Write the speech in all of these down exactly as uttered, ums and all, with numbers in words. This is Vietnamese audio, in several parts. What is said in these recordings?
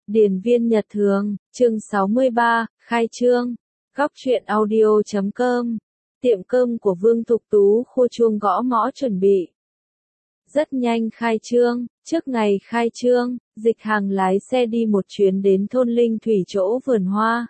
Điền viên Nhật Thường, chương sáu mươi ba, khai trương. Góc truyện audio chấm com. Tiệm cơm của Vương Thục Tú khu chuông gõ mõ chuẩn bị. Rất nhanh khai trương, trước ngày khai trương, Dịch Hàng lái xe đi một chuyến đến thôn Linh Thủy chỗ vườn hoa.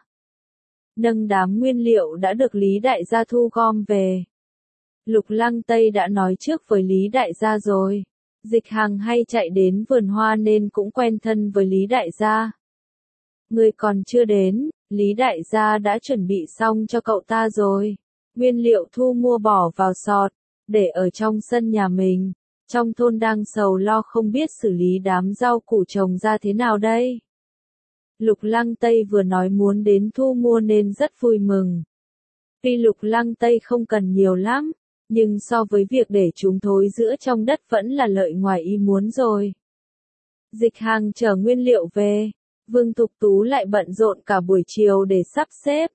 Nâng đám nguyên liệu đã được Lý Đại gia thu gom về. Lục Lăng Tây đã nói trước với Lý Đại gia rồi. Dịch Hàng hay chạy đến vườn hoa nên cũng quen thân với Lý Đại gia. Người còn chưa đến, Lý Đại gia đã chuẩn bị xong cho cậu ta rồi. Nguyên liệu thu mua bỏ vào sọt, để ở trong sân nhà mình. Trong thôn đang sầu lo không biết xử lý đám rau củ trồng ra thế nào đây. Lục Lăng Tây vừa nói muốn đến thu mua nên rất vui mừng. Tuy Lục Lăng Tây không cần nhiều lắm, nhưng so với việc để chúng thối rữa trong đất vẫn là lợi ngoài ý muốn rồi. Dịch Hàng chở nguyên liệu về, Vương Thục Tú lại bận rộn cả buổi chiều để sắp xếp.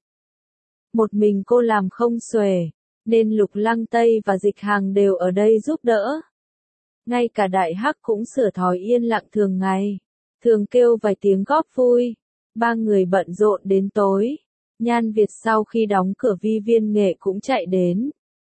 Một mình cô làm không xuể, nên Lục Lăng Tây và Dịch Hàng đều ở đây giúp đỡ. Ngay cả Đại Hắc cũng sửa thói yên lặng thường ngày, thường kêu vài tiếng góp vui. Ba người bận rộn đến tối. Nhan Việt sau khi đóng cửa vi viên nghệ cũng chạy đến.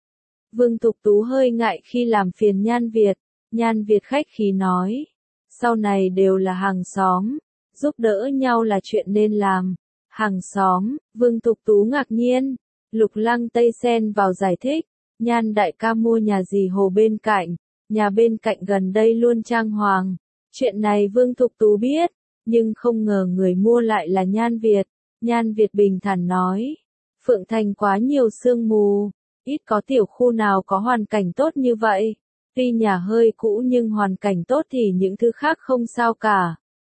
Vương Thục Tú hơi ngại khi làm phiền Nhan Việt. Nhan Việt khách khí nói, sau này đều là hàng xóm, giúp đỡ nhau là chuyện nên làm. Hàng xóm, Vương Thục Tú ngạc nhiên. Lục Lăng Tây xen vào giải thích, Nhan đại ca mua nhà dì Hồ bên cạnh, nhà bên cạnh gần đây luôn trang hoàng. Chuyện này Vương Thục Tú biết, nhưng không ngờ người mua lại là Nhan Việt. Nhan Việt bình thản nói, Phượng Thành quá nhiều sương mù, ít có tiểu khu nào có hoàn cảnh tốt như vậy. Tuy nhà hơi cũ nhưng hoàn cảnh tốt thì những thứ khác không sao cả.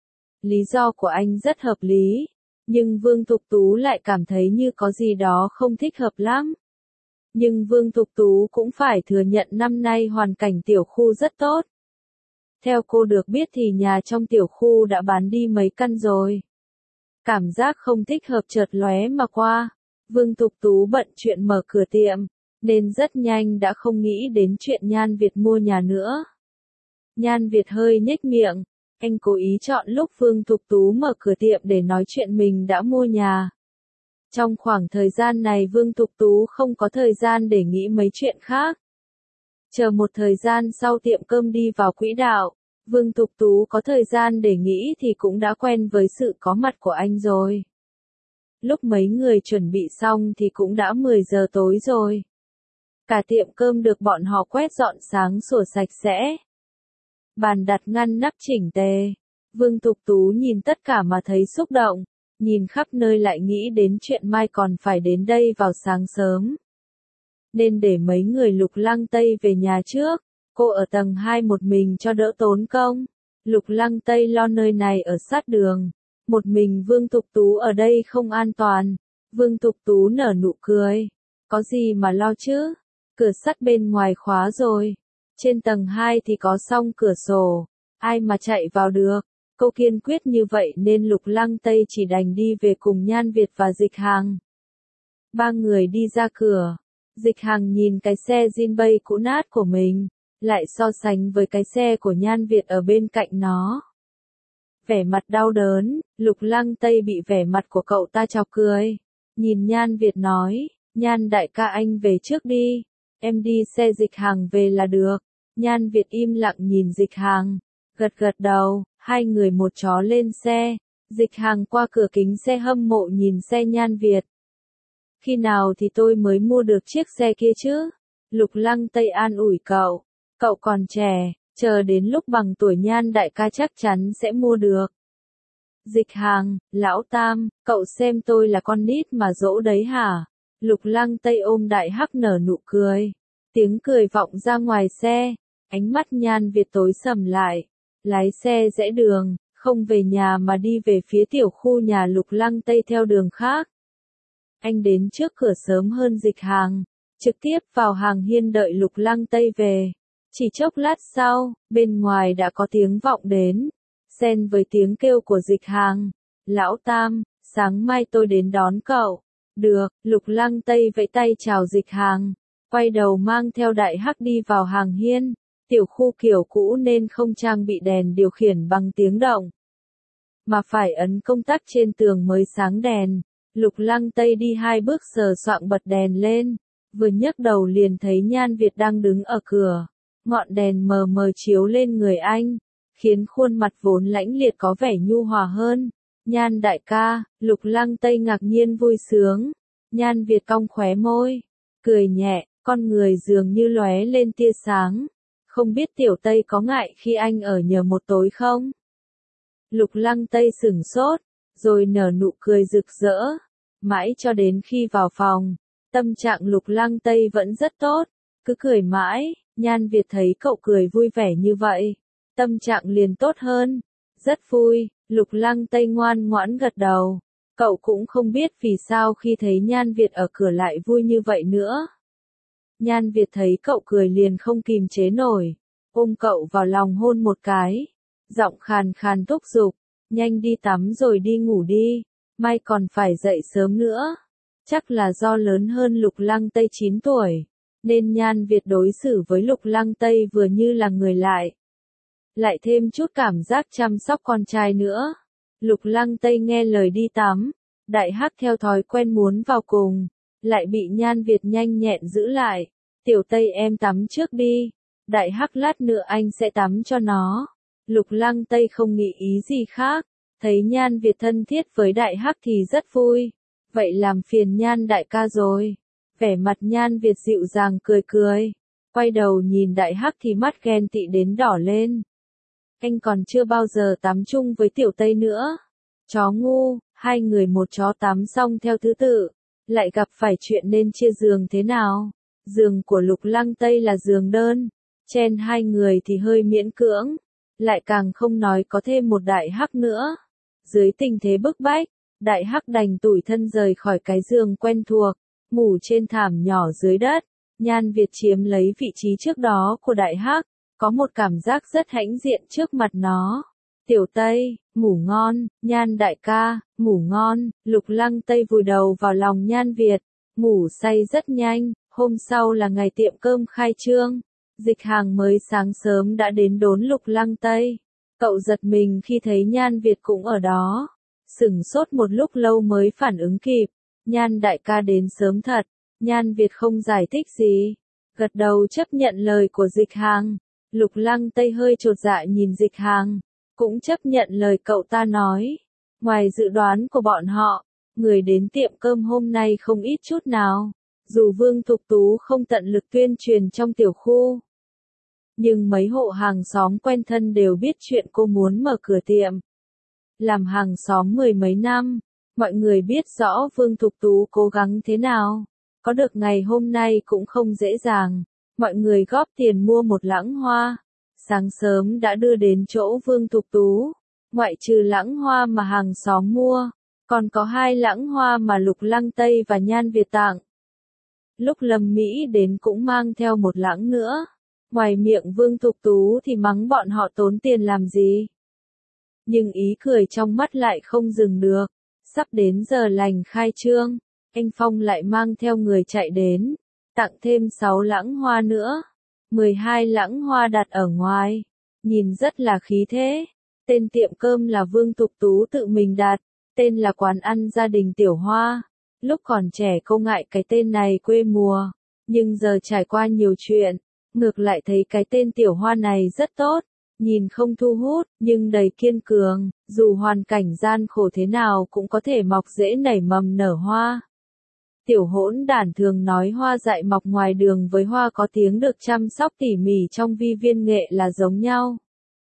Lý do của anh rất hợp lý, nhưng Vương Thục Tú lại cảm thấy như có gì đó không thích hợp lắm. Nhưng Vương Thục Tú cũng phải thừa nhận năm nay hoàn cảnh tiểu khu rất tốt. Theo cô được biết thì nhà trong tiểu khu đã bán đi mấy căn rồi. Cảm giác không thích hợp chợt lóe mà qua. Vương Thục Tú bận chuyện mở cửa tiệm, nên rất nhanh đã không nghĩ đến chuyện Nhan Việt mua nhà nữa. Nhan Việt hơi nhếch miệng, anh cố ý chọn lúc Vương Thục Tú mở cửa tiệm để nói chuyện mình đã mua nhà. Trong khoảng thời gian này Vương Thục Tú không có thời gian để nghĩ mấy chuyện khác. Chờ một thời gian sau tiệm cơm đi vào quỹ đạo, Vương Thục Tú có thời gian để nghĩ thì cũng đã quen với sự có mặt của anh rồi. Lúc mấy người chuẩn bị xong thì cũng đã mười giờ tối rồi. Cả tiệm cơm được bọn họ quét dọn sáng sủa sạch sẽ. Bàn đặt ngăn nắp chỉnh tề. Vương Thục Tú nhìn tất cả mà thấy xúc động, nhìn khắp nơi lại nghĩ đến chuyện mai còn phải đến đây vào sáng sớm. Nên để mấy người Lục Lăng Tây về nhà trước, cô ở tầng hai một mình cho đỡ tốn công. Lục Lăng Tây lo nơi này ở sát đường, một mình Vương Thục Tú ở đây không an toàn. Vương Thục Tú nở nụ cười, có gì mà lo chứ, cửa sắt bên ngoài khóa rồi, trên tầng hai thì có song cửa sổ, ai mà chạy vào được. Cô kiên quyết như vậy nên Lục Lăng Tây chỉ đành đi về cùng Nhan Việt và Dịch Hàng. Ba người đi ra cửa. Dịch Hàng nhìn cái xe Jinbei cũ nát của mình, lại so sánh với cái xe của Nhan Việt ở bên cạnh nó. Vẻ mặt đau đớn, Lục Lăng Tây bị vẻ mặt của cậu ta chọc cười. Nhìn Nhan Việt nói, Nhan đại ca anh về trước đi, em đi xe Dịch Hàng về là được. Nhan Việt im lặng nhìn Dịch Hàng, gật gật đầu, hai người một chó lên xe. Dịch Hàng qua cửa kính xe hâm mộ nhìn xe Nhan Việt. Khi nào thì tôi mới mua được chiếc xe kia chứ? Lục Lăng Tây an ủi cậu. Cậu còn trẻ, chờ đến lúc bằng tuổi Nhan đại ca chắc chắn sẽ mua được. Dịch Hàng, lão Tam, cậu xem tôi là con nít mà dỗ đấy hả? Lục Lăng Tây ôm Đại Hắc nở nụ cười. Tiếng cười vọng ra ngoài xe, ánh mắt Nhan Việt tối sầm lại. Lái xe rẽ đường, không về nhà mà đi về phía tiểu khu nhà Lục Lăng Tây theo đường khác. Anh đến trước cửa sớm hơn Dịch Hàng, trực tiếp vào hàng hiên đợi Lục Lăng Tây về. Chỉ chốc lát sau, bên ngoài đã có tiếng vọng đến, xen với tiếng kêu của Dịch Hàng. Lão Tam, sáng mai tôi đến đón cậu. Được, Lục Lăng Tây vẫy tay chào Dịch Hàng, quay đầu mang theo Đại Hắc đi vào hàng hiên. Tiểu khu kiểu cũ nên không trang bị đèn điều khiển bằng tiếng động. mà phải ấn công tắc trên tường mới sáng đèn. Lục Lăng Tây đi hai bước sờ soạng bật đèn lên, vừa nhấc đầu liền thấy Nhan Việt đang đứng ở cửa. Ngọn đèn mờ mờ chiếu lên người anh, khiến khuôn mặt vốn lãnh liệt có vẻ nhu hòa hơn. Nhan đại ca, Lục Lăng Tây ngạc nhiên vui sướng. Nhan Việt cong khóe môi, cười nhẹ, con người dường như lóe lên tia sáng. Không biết tiểu Tây có ngại khi anh ở nhờ một tối không? Lục Lăng Tây sửng sốt, rồi nở nụ cười rực rỡ. Mãi cho đến khi vào phòng, tâm trạng Lục Lăng Tây vẫn rất tốt, cứ cười mãi. Nhan Việt thấy cậu cười vui vẻ như vậy, tâm trạng liền tốt hơn. Rất vui, Lục Lăng Tây ngoan ngoãn gật đầu. Cậu cũng không biết vì sao khi thấy Nhan Việt ở cửa lại vui như vậy nữa. Nhan Việt thấy cậu cười liền không kìm chế nổi, ôm cậu vào lòng hôn một cái. Giọng khàn khàn thúc giục, nhanh đi tắm rồi đi ngủ đi, mai còn phải dậy sớm nữa. Chắc là do lớn hơn Lục Lăng Tây chín tuổi, nên Nhan Việt đối xử với Lục Lăng Tây vừa như là người lại. Lại thêm chút cảm giác chăm sóc con trai nữa. Lục Lăng Tây nghe lời đi tắm, Đại Hắc theo thói quen muốn vào cùng, lại bị Nhan Việt nhanh nhẹn giữ lại. Tiểu Tây em tắm trước đi, Đại Hắc lát nữa anh sẽ tắm cho nó. Lục Lăng Tây không nghĩ ý gì khác, thấy Nhan Việt thân thiết với Đại Hắc thì rất vui. Vậy làm phiền Nhan đại ca rồi. Vẻ mặt Nhan Việt dịu dàng cười cười, quay đầu nhìn Đại Hắc thì mắt ghen tị đến đỏ lên. Anh còn chưa bao giờ tắm chung với Tiểu Tây nữa. Chó ngu, hai người một chó tắm xong theo thứ tự, lại gặp phải chuyện nên chia giường thế nào? Giường của Lục Lăng Tây là giường đơn, chen hai người thì hơi miễn cưỡng, lại càng không nói có thêm một Đại Hắc nữa. Dưới tình thế bức bách, Đại Hắc đành tủi thân rời khỏi cái giường quen thuộc, ngủ trên thảm nhỏ dưới đất. Nhan Việt chiếm lấy vị trí trước đó của Đại Hắc, có một cảm giác rất hãnh diện trước mặt nó. Tiểu Tây, ngủ ngon, Nhan đại ca, ngủ ngon. Lục Lăng Tây vùi đầu vào lòng Nhan Việt, ngủ say rất nhanh. Hôm sau là ngày tiệm cơm khai trương, Dịch Hàng mới sáng sớm đã đến đón Lục Lăng Tây. Cậu giật mình khi thấy Nhan Việt cũng ở đó, sửng sốt một lúc lâu mới phản ứng kịp. Nhan đại ca đến sớm thật. Nhan Việt không giải thích gì, gật đầu chấp nhận lời của Dịch Hàng. Lục Lăng Tây hơi chột dạ nhìn Dịch Hàng, cũng chấp nhận lời cậu ta nói. Ngoài dự đoán của bọn họ, người đến tiệm cơm hôm nay không ít chút nào. Dù Vương Thục Tú không tận lực tuyên truyền trong tiểu khu, nhưng mấy hộ hàng xóm quen thân đều biết chuyện cô muốn mở cửa tiệm. Làm hàng xóm mười mấy năm, mọi người biết rõ Vương Thục Tú cố gắng thế nào. Có được ngày hôm nay cũng không dễ dàng. Mọi người góp tiền mua một lẵng hoa, sáng sớm đã đưa đến chỗ Vương Thục Tú. Ngoại trừ lẵng hoa mà hàng xóm mua, còn có hai lẵng hoa mà Lục Lăng Tây và Nhan Việt tặng. Lúc Lâm Mỹ đến cũng mang theo một lẵng nữa. Ngoài miệng Vương Thục Tú thì mắng bọn họ tốn tiền làm gì. Nhưng ý cười trong mắt lại không dừng được. Sắp đến giờ lành khai trương, anh Phong lại mang theo người chạy đến, tặng thêm sáu lẵng hoa nữa. mười hai lẵng hoa đặt ở ngoài, nhìn rất là khí thế. Tên tiệm cơm là Vương Thục Tú tự mình đặt, tên là quán ăn gia đình Tiểu Hoa. Lúc còn trẻ cô ngại cái tên này quê mùa, nhưng giờ trải qua nhiều chuyện, ngược lại thấy cái tên Tiểu Hoa này rất tốt. Nhìn không thu hút, nhưng đầy kiên cường, dù hoàn cảnh gian khổ thế nào cũng có thể mọc rễ nảy mầm nở hoa. Tiểu Hỗn Đản thường nói hoa dại mọc ngoài đường với hoa có tiếng được chăm sóc tỉ mỉ trong vi viên nghệ là giống nhau.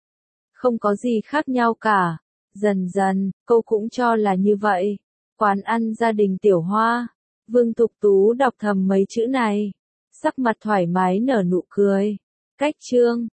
Không có gì khác nhau cả. Dần dần, cô cũng cho là như vậy. Quán ăn gia đình Tiểu Hoa. Vương Thục Tú đọc thầm mấy chữ này, sắc mặt thoải mái nở nụ cười. Cách chương